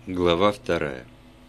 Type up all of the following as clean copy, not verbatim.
Глава 2.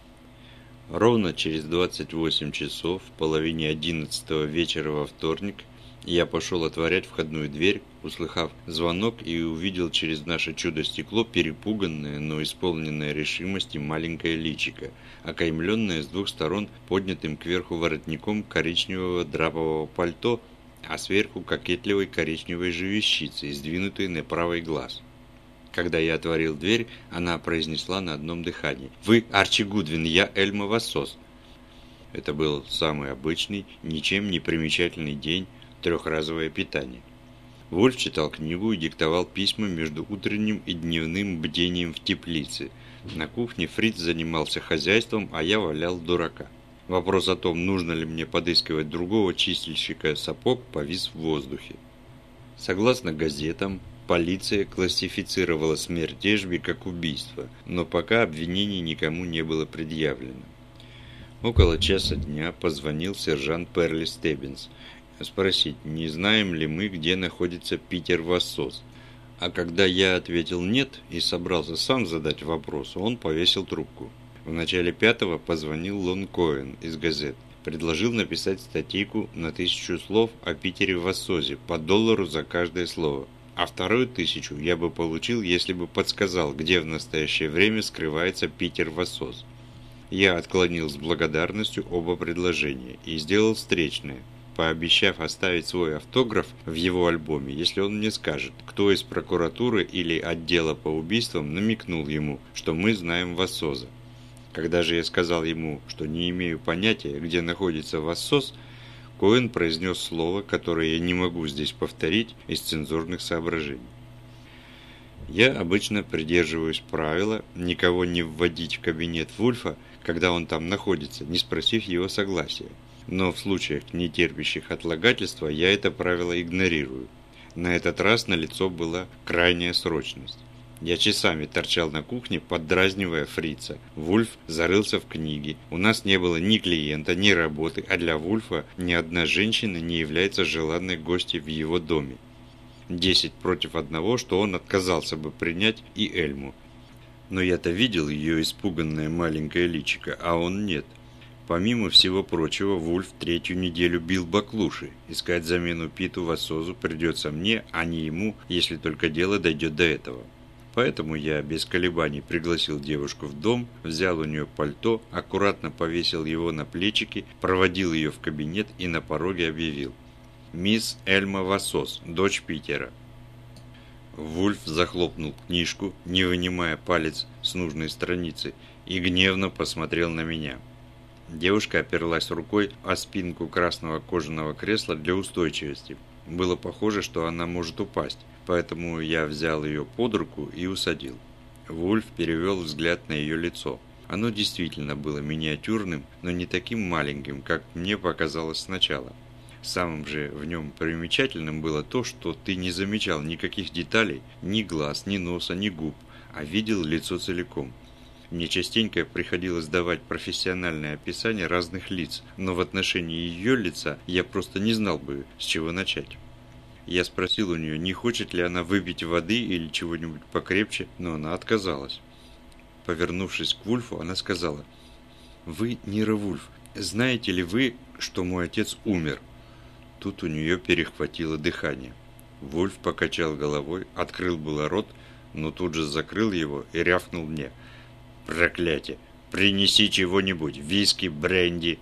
Ровно через 28 часов, в половине 11 вечера во вторник, я пошел отворять входную дверь, услыхав звонок, и увидел через наше чудо-стекло перепуганное, но исполненное решимости маленькое личико, окаймленное с двух сторон поднятым кверху воротником коричневого драпового пальто, а сверху кокетливой коричневой же вещицей, сдвинутой на правый глаз. Когда я отворил дверь, она произнесла на одном дыхании: «Вы Арчи Гудвин, я Эльма Вассос». Это был самый обычный, ничем не примечательный день, трехразовое питание. Вульф читал книгу и диктовал письма между утренним и дневным бдением в теплице. На кухне Фриц занимался хозяйством, а я валял дурака. Вопрос о том, нужно ли мне подыскивать другого чистильщика сапог, повис в воздухе. Согласно газетам, полиция классифицировала смерть Эшби как убийство, но пока обвинений никому не было предъявлено. Около часа дня позвонил сержант Перли Стеббинс спросить, не знаем ли мы, где находится Питер Вассос. А когда я ответил «нет» и собрался сам задать вопрос, он повесил трубку. В начале 5-го позвонил Лон Коэн из газет. Предложил написать статейку на 1000 слов о Питере Вассозе по $1 за каждое слово. А вторую 1000 я бы получил, если бы подсказал, где в настоящее время скрывается Питер Вассоз. Я отклонил с благодарностью оба предложения и сделал встречное, пообещав оставить свой автограф в его альбоме, если он мне скажет, кто из прокуратуры или отдела по убийствам намекнул ему, что мы знаем Вассоза. Когда же я сказал ему, что не имею понятия, где находится Вассоз, Коэн произнес слово, которое я не могу здесь повторить из цензурных соображений. Я обычно придерживаюсь правила никого не вводить в кабинет Вульфа, когда он там находится, не спросив его согласия. Но в случаях, не терпящих отлагательства, я это правило игнорирую. На этот раз налицо была крайняя срочность. Я часами торчал на кухне, поддразнивая Фрица. Вульф зарылся в книги. У нас не было ни клиента, ни работы, а для Вульфа ни одна женщина не является желанной гостьей в его доме. 10 против 1, что он отказался бы принять и Эльму. Но я-то видел ее испуганное маленькое личико, а он нет. Помимо всего прочего, Вульф 3-ю неделю бил баклуши. Искать замену Питу Вассозу придется мне, а не ему, если только дело дойдет до этого. Поэтому я без колебаний пригласил девушку в дом, взял у нее пальто, аккуратно повесил его на плечики, проводил ее в кабинет и на пороге объявил: «Мисс Эльма Вассос, дочь Питера». Вульф захлопнул книжку, не вынимая палец с нужной страницы, и гневно посмотрел на меня. Девушка оперлась рукой о спинку красного кожаного кресла для устойчивости. Было похоже, что она может упасть, поэтому я взял ее под руку и усадил. Вульф перевел взгляд на ее лицо. Оно действительно было миниатюрным, но не таким маленьким, как мне показалось сначала. Самым же в нем примечательным было то, что ты не замечал никаких деталей, ни глаз, ни носа, ни губ, а видел лицо целиком. Мне частенько приходилось давать профессиональное описание разных лиц, но в отношении ее лица я просто не знал бы, с чего начать. Я спросил у нее, не хочет ли она выпить воды или чего-нибудь покрепче, но она отказалась. Повернувшись к Вульфу, она сказала: «Вы, Нира Вульф, знаете ли вы, что мой отец умер?» Тут у нее перехватило дыхание. Вульф покачал головой, открыл было рот, но тут же закрыл его и рявкнул мне: «Проклятие! Принеси чего-нибудь, виски, бренди!»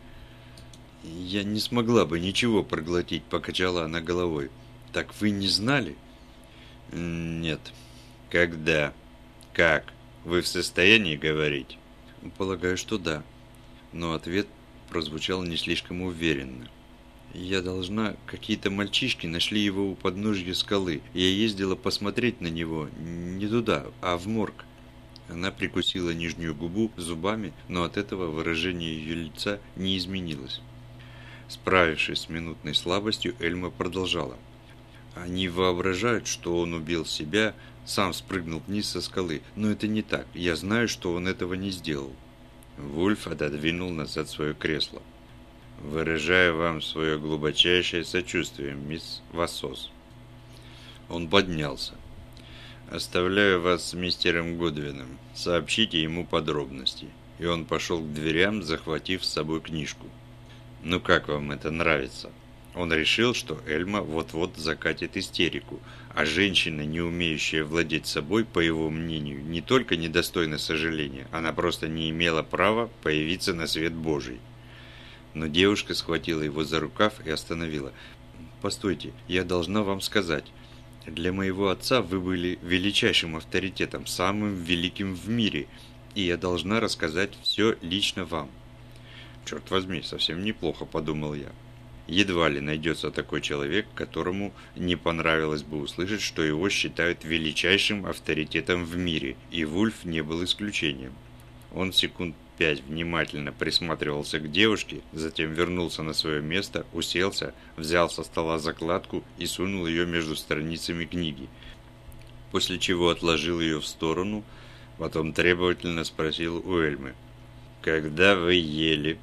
«Я не смогла бы ничего проглотить», — покачала она головой. «Так вы не знали?» «Нет». «Когда? Как? Вы в состоянии говорить?» «Полагаю, что да». Но ответ прозвучал не слишком уверенно. «Я должна... Какие-то мальчишки нашли его у подножья скалы. Я ездила посмотреть на него. Не туда, а в морг». Она прикусила нижнюю губу зубами, но от этого выражение ее лица не изменилось. Справившись с минутной слабостью, Эльма продолжала: «Они воображают, что он убил себя, сам спрыгнул вниз со скалы, но это не так. Я знаю, что он этого не сделал». Вульф отодвинул назад свое кресло. «Выражаю вам свое глубочайшее сочувствие, мисс Вассос». Он поднялся. Оставляю вас с мистером Годвином. Сообщите ему подробности». И он пошел к дверям, захватив с собой книжку. «Ну как вам это нравится?» Он решил, что Эльма вот-вот закатит истерику, а женщина, не умеющая владеть собой, по его мнению, не только недостойна сожаления, она просто не имела права появиться на свет Божий. Но девушка схватила его за рукав и остановила. «Постойте, я должна вам сказать. Для моего отца вы были величайшим авторитетом, самым великим в мире, и я должна рассказать все лично вам». «Черт возьми, совсем неплохо», — подумал я. Едва ли найдется такой человек, которому не понравилось бы услышать, что его считают величайшим авторитетом в мире, и Вульф не был исключением. Он секунд 5 внимательно присматривался к девушке, затем вернулся на свое место, уселся, взял со стола закладку и сунул ее между страницами книги, после чего отложил ее в сторону, потом требовательно спросил у Эльмы: «Когда вы ели?»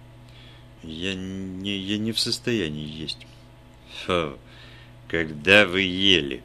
Я не в состоянии есть». «Фу, когда вы ели?»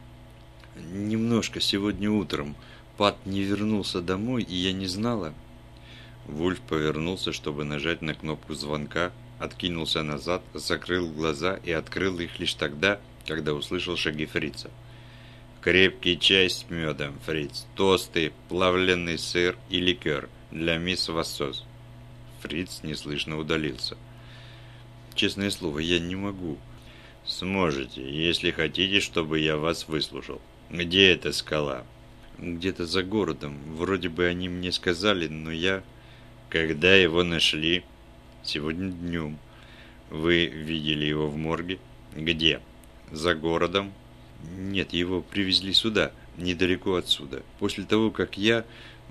«Немножко сегодня утром. Пат не вернулся домой, и я не знала». Вульф повернулся, чтобы нажать на кнопку звонка, откинулся назад, закрыл глаза и открыл их лишь тогда, когда услышал шаги Фрица. «Крепкий чай с медом, Фриц, тосты, плавленый сыр и ликер для мисс Вассос». Фриц неслышно удалился. «Честное слово, я не могу». «Сможете, если хотите, чтобы я вас выслушал. Где эта скала?» «Где-то за городом. Вроде бы они мне сказали, но я...» «Когда его нашли?» «Сегодня днем». «Вы видели его в морге?» «Где?» «За городом». «Нет, его привезли сюда, недалеко отсюда. После того, как я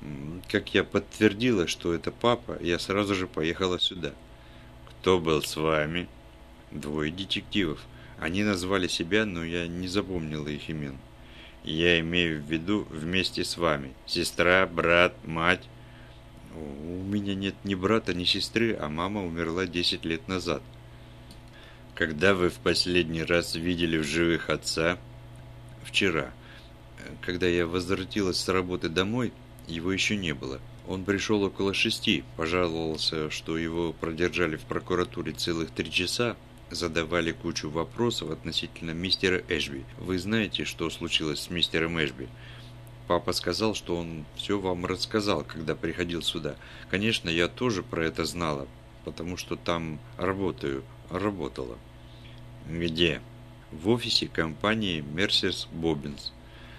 подтвердила, что это папа, я сразу же поехала сюда». «Кто был с вами?» «Двое детективов. Они назвали себя, но я не запомнила их имен». «Я имею в виду вместе с вами. Сестра, брат, мать?» «У меня нет ни брата, ни сестры, а мама умерла 10 лет назад». «Когда вы в последний раз видели в живых отца?» «Вчера. Когда я возвратилась с работы домой, его еще не было. Он пришел около 6, пожаловался, что его продержали в прокуратуре целых 3 часа, задавали кучу вопросов относительно мистера Эшби. Вы знаете, что случилось с мистером Эшби? Папа сказал, что он все вам рассказал, когда приходил сюда. Конечно, я тоже про это знала, потому что там работала». «Где?» «В офисе компании Mercer's Bobbins».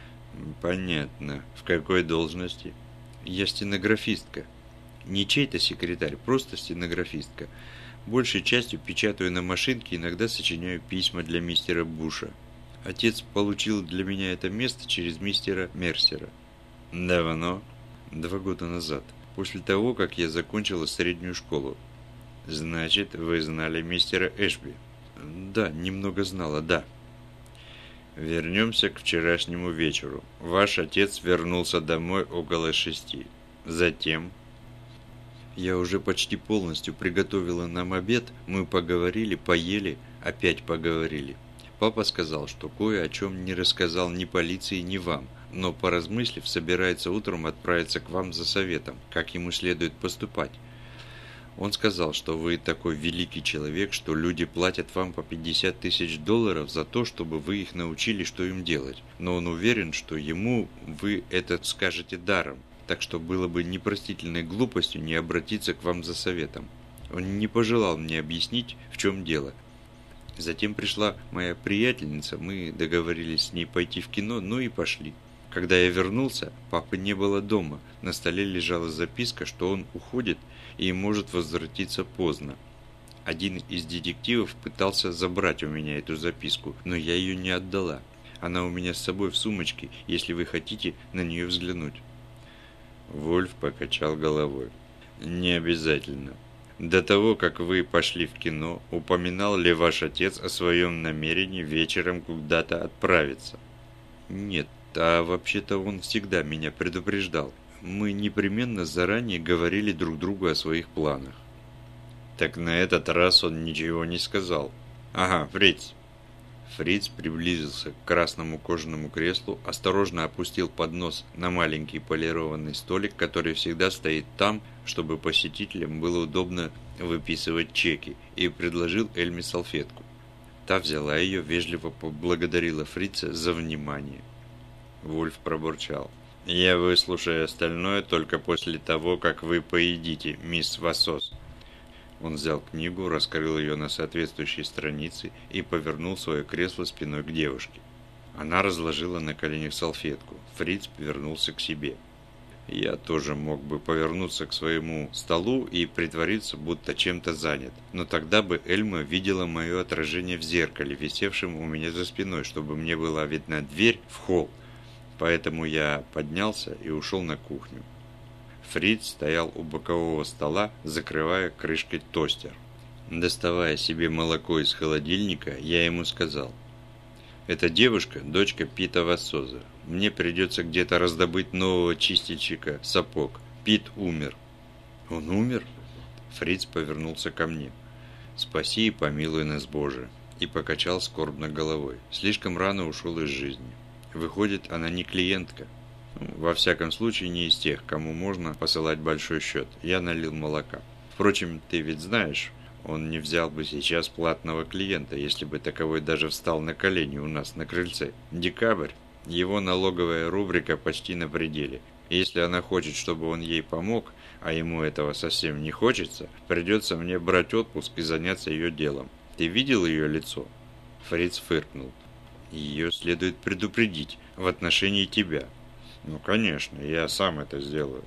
«Понятно. В какой должности?» «Я стенографистка. Не чей-то секретарь, просто стенографистка. Большей частью печатаю на машинке, иногда сочиняю письма для мистера Буша. Отец получил для меня это место через мистера Мерсера». «Давно?» 2 года назад, после того, как я закончила среднюю школу». «Значит, вы знали мистера Эшби?» «Да, немного знала, да». «Вернемся к вчерашнему вечеру. Ваш отец вернулся домой около 6. Затем...» «Я уже почти полностью приготовила нам обед. Мы поговорили, поели, опять поговорили. Папа сказал, что кое о чем не рассказал ни полиции, ни вам, но, поразмыслив, собирается утром отправиться к вам за советом, как ему следует поступать. Он сказал, что вы такой великий человек, что люди платят вам по $50 000 за то, чтобы вы их научили, что им делать. Но он уверен, что ему вы это скажете даром, так что было бы непростительной глупостью не обратиться к вам за советом. Он не пожелал мне объяснить, в чем дело. Затем пришла моя приятельница, мы договорились с ней пойти в кино, ну и пошли. Когда я вернулся, папы не было дома, на столе лежала записка, что он уходит и может возвратиться поздно. Один из детективов пытался забрать у меня эту записку, но я ее не отдала. Она у меня с собой в сумочке, если вы хотите на нее взглянуть». Вульф покачал головой. «Не обязательно. До того, как вы пошли в кино, упоминал ли ваш отец о своем намерении вечером куда-то отправиться?» «Нет, а вообще-то он всегда меня предупреждал. Мы непременно заранее говорили друг другу о своих планах». «Так на этот раз он ничего не сказал». «Ага, Фриц». Фриц приблизился к красному кожаному креслу, осторожно опустил поднос на маленький полированный столик, который всегда стоит там, чтобы посетителям было удобно выписывать чеки, и предложил Эльме салфетку. Та взяла ее, вежливо поблагодарила Фрица за внимание. Вульф пробурчал: «Я выслушаю остальное только после того, как вы поедите, мисс Вассос». Он взял книгу, раскрыл ее на соответствующей странице и повернул свое кресло спиной к девушке. Она разложила на коленях салфетку. Фриц повернулся к себе. Я тоже мог бы повернуться к своему столу и притвориться, будто чем-то занят, но тогда бы Эльма видела мое отражение в зеркале, висевшем у меня за спиной, чтобы мне была видна дверь в холл. Поэтому я поднялся и ушел на кухню. Фриц стоял у бокового стола, закрывая крышкой тостер. Доставая себе молоко из холодильника, я ему сказал: «Эта девушка – дочка Пита Вассоза. Мне придется где-то раздобыть нового чистильщика сапог. Пит умер». «Он умер?» Фриц повернулся ко мне. «Спаси и помилуй нас, Боже!» и покачал скорбно головой. Слишком рано ушел из жизни. Выходит, она не клиентка. Во всяком случае, не из тех, кому можно посылать большой счет. Я налил молока. Впрочем, ты ведь знаешь, он не взял бы сейчас платного клиента, если бы таковой даже встал на колени у нас на крыльце. Декабрь. Его налоговая рубрика почти на пределе. Если она хочет, чтобы он ей помог, а ему этого совсем не хочется, придется мне брать отпуск и заняться ее делом. Ты видел ее лицо?» Фриц фыркнул. «Ее следует предупредить в отношении тебя». «Ну, конечно, я сам это сделаю».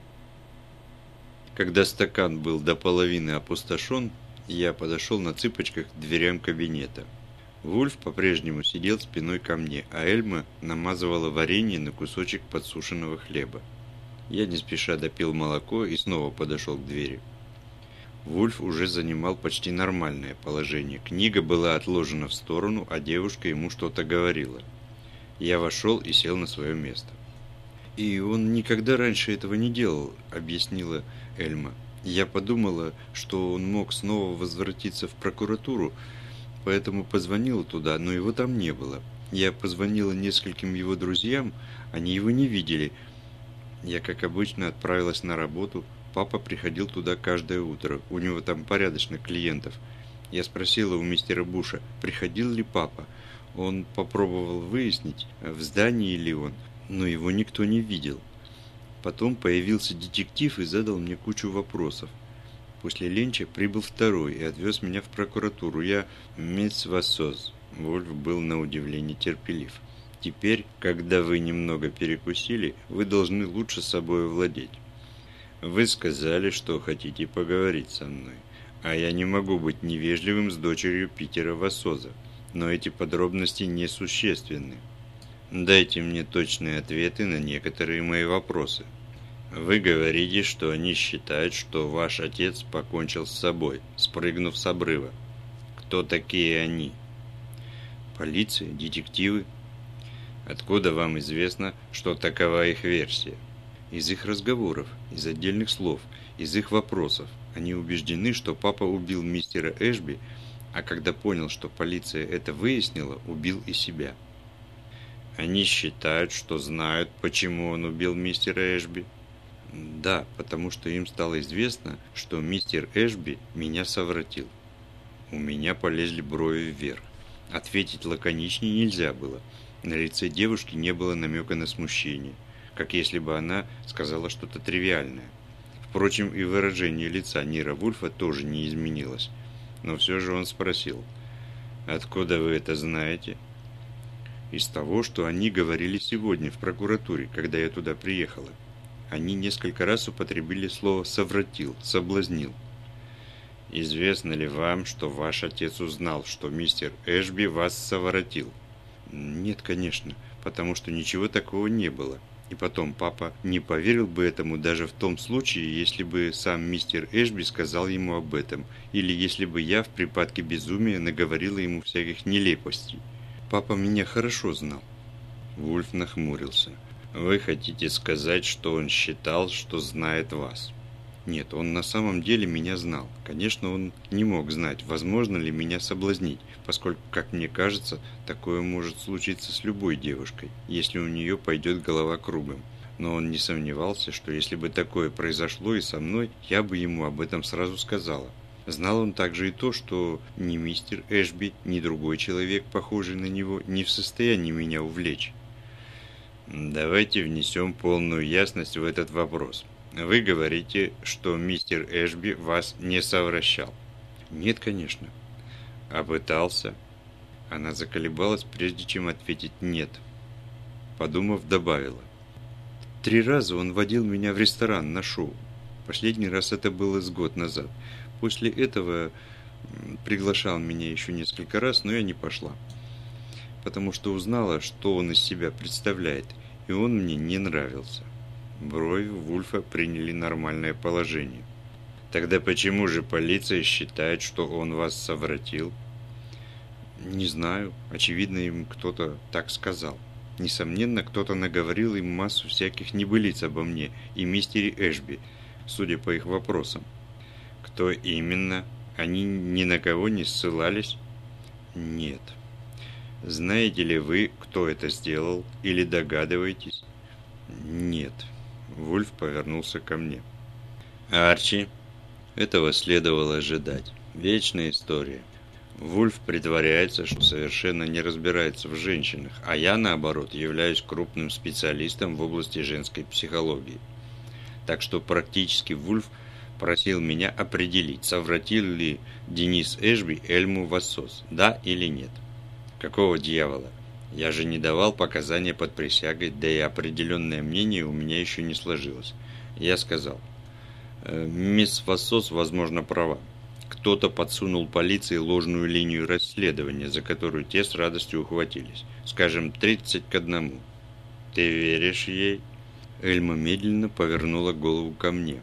Когда стакан был до половины опустошен, я подошел на цыпочках к дверям кабинета. Вульф по-прежнему сидел спиной ко мне, а Эльма намазывала варенье на кусочек подсушенного хлеба. Я не спеша допил молоко и снова подошел к двери. Вульф уже занимал почти нормальное положение. Книга была отложена в сторону, а девушка ему что-то говорила. Я вошел и сел на свое место. «И он никогда раньше этого не делал», — объяснила Эльма. «Я подумала, что он мог снова возвратиться в прокуратуру, поэтому позвонила туда, но его там не было. Я позвонила нескольким его друзьям, они его не видели. Я, как обычно, отправилась на работу. Папа приходил туда каждое утро, у него там порядочно клиентов. Я спросила у мистера Буша, приходил ли папа. Он попробовал выяснить, в здании ли он, но его никто не видел. Потом появился детектив и задал мне кучу вопросов. После ленча прибыл второй и отвез меня в прокуратуру. Я мисс Вассоз». Вульф был на удивление терпелив. «Теперь, когда вы немного перекусили, вы должны лучше собой владеть. Вы сказали, что хотите поговорить со мной, а я не могу быть невежливым с дочерью Питера Вассоза, но эти подробности несущественны. Дайте мне точные ответы на некоторые мои вопросы. Вы говорите, что они считают, что ваш отец покончил с собой, спрыгнув с обрыва. Кто такие они?» «Полиция, детективы». «Откуда вам известно, что такова их версия?» «Из их разговоров, из отдельных слов, из их вопросов. Они убеждены, что папа убил мистера Эшби, а когда понял, что полиция это выяснила, убил и себя». «Они считают, что знают, почему он убил мистера Эшби?» «Да, потому что им стало известно, что мистер Эшби меня совратил». У меня полезли брови вверх. Ответить лаконичнее нельзя было. На лице девушки не было намека на смущение, как если бы она сказала что-то тривиальное. Впрочем, и выражение лица Нира Вульфа тоже не изменилось. Но все же он спросил: «Откуда вы это знаете?» «Из того, что они говорили сегодня в прокуратуре, когда я туда приехала. Они несколько раз употребили слово «совратил», «соблазнил». Известно ли вам, что ваш отец узнал, что мистер Эшби вас совратил?» «Нет, конечно, потому что ничего такого не было. И потом, папа не поверил бы этому даже в том случае, если бы сам мистер Эшби сказал ему об этом, или если бы я в припадке безумия наговорила ему всяких нелепостей. Папа меня хорошо знал». Вульф нахмурился. «Вы хотите сказать, что он считал, что знает вас?» Нет, он на самом деле меня знал. Конечно, он не мог знать, возможно ли меня соблазнить, поскольку, как мне кажется, такое может случиться с любой девушкой, если у нее пойдет голова кругом. Но он не сомневался, что если бы такое произошло и со мной, я бы ему об этом сразу сказала. Знал он также и то, что ни мистер Эшби, ни другой человек, похожий на него, не в состоянии меня увлечь. Давайте внесем полную ясность в этот вопрос. Вы говорите, что мистер Эшби вас не совращал. Нет, конечно. А пытался? Она заколебалась, прежде чем ответить «нет». Подумав, добавила. 3 раза он водил меня в ресторан на шоу. Последний раз это было с год назад. После этого приглашал меня еще несколько раз, но я не пошла. Потому что узнала, что он из себя представляет, и он мне не нравился. Брови Вульфа приняли нормальное положение. Тогда почему же полиция считает, что он вас совратил? Не знаю. Очевидно, им кто-то так сказал. Несомненно, кто-то наговорил им массу всяких небылиц обо мне и мистере Эшби, судя по их вопросам. Кто именно? Они ни на кого не ссылались? Нет. Знаете ли вы, кто это сделал, или догадываетесь? Нет. Вульф повернулся ко мне. Арчи, этого следовало ожидать. Вечная история. Вульф притворяется, что совершенно не разбирается в женщинах, а я, наоборот, являюсь крупным специалистом в области женской психологии. Так что практически Вульф просил меня определить, совратил ли Денис Эшби Эльму Вассос, да или нет. Какого дьявола? Я же не давал показания под присягой, да и определенное мнение у меня еще не сложилось. Я сказал, мисс Вассос, возможно, права. Кто-то подсунул полиции ложную линию расследования, за которую те с радостью ухватились. Скажем, 30-1. Ты веришь ей? Эльма медленно повернула голову ко мне.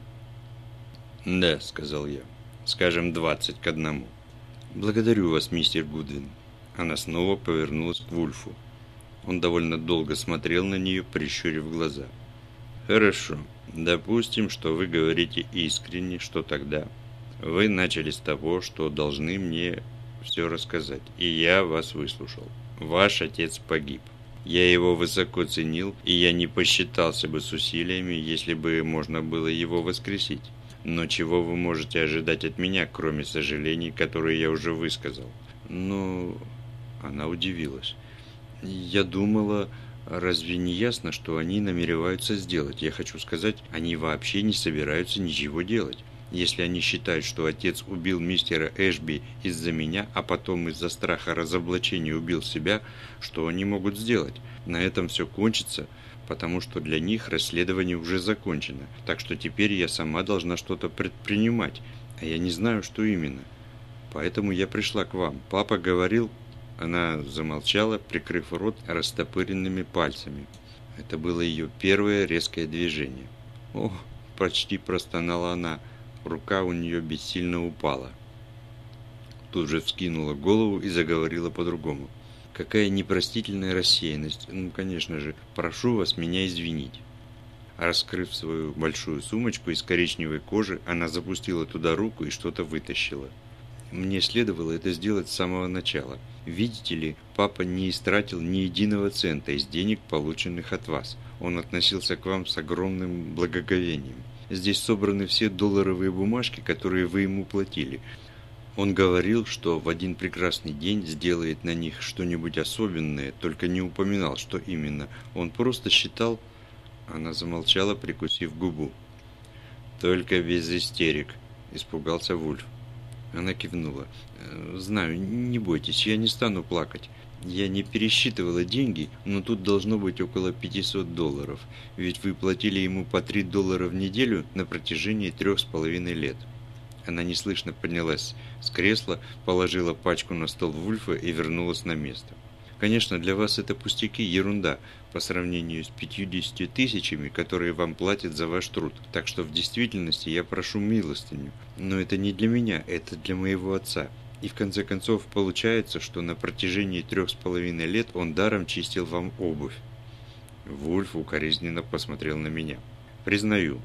Да, сказал я. Скажем, 20-1. Благодарю вас, мистер Гудвин. Она снова повернулась к Вульфу. Он довольно долго смотрел на нее, прищурив глаза. «Хорошо. Допустим, что вы говорите искренне, что тогда. Вы начали с того, что должны мне все рассказать, и я вас выслушал. Ваш отец погиб. Я его высоко ценил, и я не посчитался бы с усилиями, если бы можно было его воскресить. Но чего вы можете ожидать от меня, кроме сожалений, которые я уже высказал?» «Ну...» Она удивилась. «Я думала, разве не ясно, что они намереваются сделать? Я хочу сказать, они вообще не собираются ничего делать. Если они считают, что отец убил мистера Эшби из-за меня, а потом из-за страха разоблачения убил себя, что они могут сделать? На этом все кончится, потому что для них расследование уже закончено. Так что теперь я сама должна что-то предпринимать, а я не знаю, что именно. Поэтому я пришла к вам. Папа говорил...» Она замолчала, прикрыв рот растопыренными пальцами. Это было ее первое резкое движение. «О!» – почти простонала она. Рука у нее бессильно упала. Тут же вскинула голову и заговорила по-другому. «Какая непростительная рассеянность! Ну, конечно же, прошу вас меня извинить». Раскрыв свою большую сумочку из коричневой кожи, она запустила туда руку и что-то вытащила. «Мне следовало это сделать с самого начала. Видите ли, папа не истратил ни единого цента из денег, полученных от вас. Он относился к вам с огромным благоговением. Здесь собраны все долларовые бумажки, которые вы ему платили. Он говорил, что в один прекрасный день сделает на них что-нибудь особенное, только не упоминал, что именно. Он просто считал...» Она замолчала, прикусив губу. «Только без истерик», – испугался Вульф. Она кивнула. «Знаю, не бойтесь, я не стану плакать. Я не пересчитывала деньги, но тут должно быть около $500, ведь вы платили ему по $3 в неделю на протяжении 3,5 лет». Она неслышно поднялась с кресла, положила пачку на стол Вульфа и вернулась на место. «Конечно, для вас это пустяки, ерунда, по сравнению с 50 тысячами, которые вам платят за ваш труд. Так что в действительности я прошу милостыню. Но это не для меня, это для моего отца. И в конце концов получается, что на протяжении 3,5 лет он даром чистил вам обувь». Вульф укоризненно посмотрел на меня. «Признаю,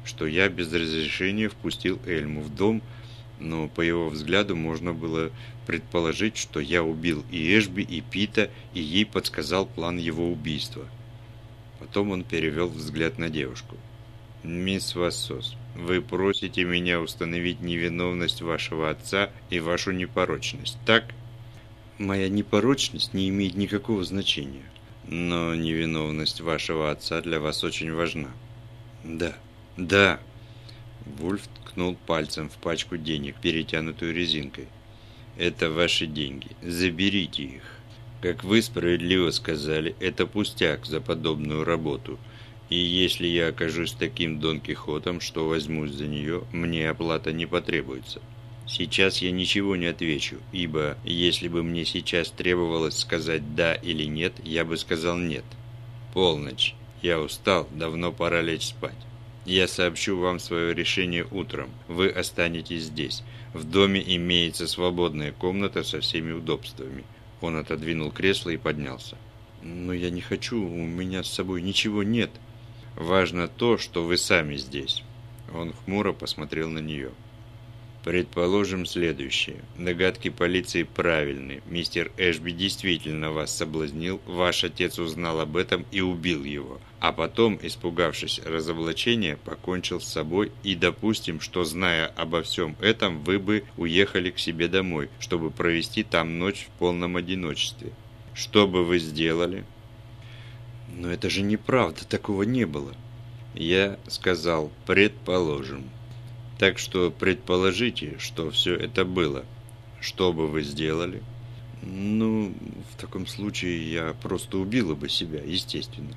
что я без разрешения впустил Эльму в дом, но по его взгляду можно было предположить, что я убил и Эшби, и Пита, и ей подсказал план его убийства. Потом он перевел взгляд на девушку. «Мисс Вассос, вы просите меня установить невиновность вашего отца и вашу непорочность, так?» «Моя непорочность не имеет никакого значения. Но невиновность вашего отца для вас очень важна». «Да, да». Вульф ткнул пальцем в пачку денег, перетянутую резинкой. «Это ваши деньги. Заберите их. Как вы справедливо сказали, это пустяк за подобную работу. И если я окажусь таким Дон Кихотом, что возьмусь за нее, мне оплата не потребуется. Сейчас я ничего не отвечу, ибо если бы мне сейчас требовалось сказать «да» или «нет», я бы сказал «нет». Полночь. Я устал, давно пора лечь спать. Я сообщу вам свое решение утром. Вы останетесь здесь. В доме имеется свободная комната со всеми удобствами». Он отодвинул кресло и поднялся. «Но я не хочу, у меня с собой ничего нет». «Важно то, что вы сами здесь». Он хмуро посмотрел на нее. «Предположим следующее. Догадки полиции правильны. Мистер Эшби действительно вас соблазнил, ваш отец узнал об этом и убил его. А потом, испугавшись разоблачения, покончил с собой и допустим, что, зная обо всем этом, вы бы уехали к себе домой, чтобы провести там ночь в полном одиночестве. Что бы вы сделали?» «Но это же неправда, такого не было». «Я сказал, предположим. Так что предположите, что все это было. Что бы вы сделали?» «Ну, в таком случае я просто убила бы себя, естественно».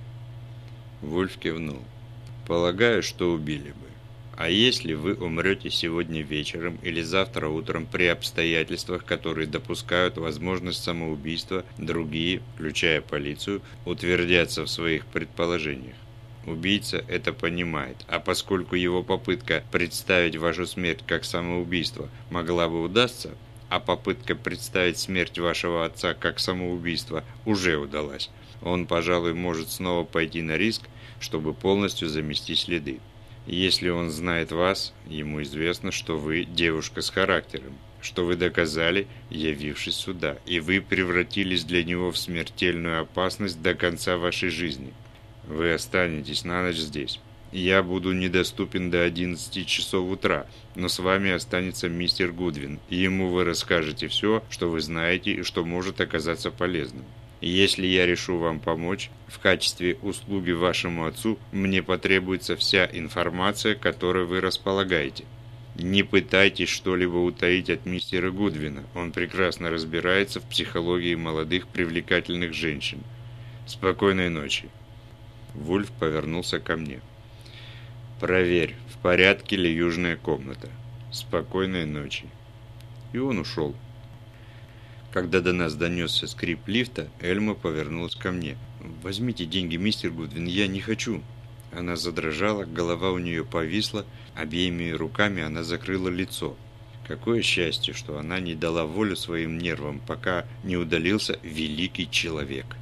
Вульф кивнул. «Полагаю, что убили бы. А если вы умрете сегодня вечером или завтра утром при обстоятельствах, которые допускают возможность самоубийства, другие, включая полицию, утвердятся в своих предположениях? Убийца это понимает, а поскольку его попытка представить вашу смерть как самоубийство могла бы удастся, а попытка представить смерть вашего отца как самоубийство уже удалась, он, пожалуй, может снова пойти на риск, чтобы полностью замести следы. Если он знает вас, ему известно, что вы девушка с характером, что вы доказали, явившись сюда, и вы превратились для него в смертельную опасность до конца вашей жизни. Вы останетесь на ночь здесь. Я буду недоступен до 11 часов утра, но с вами останется мистер Гудвин, и ему вы расскажете все, что вы знаете и что может оказаться полезным. Если я решу вам помочь, в качестве услуги вашему отцу мне потребуется вся информация, которой вы располагаете. Не пытайтесь что-либо утаить от мистера Гудвина, он прекрасно разбирается в психологии молодых привлекательных женщин. Спокойной ночи». Вульф повернулся ко мне. «Проверь, в порядке ли южная комната. Спокойной ночи». И он ушел. Когда до нас донесся скрип лифта, Эльма повернулась ко мне. «Возьмите деньги, мистер Гудвин, я не хочу». Она задрожала, голова у нее повисла, обеими руками она закрыла лицо. Какое счастье, что она не дала волю своим нервам, пока не удалился великий человек.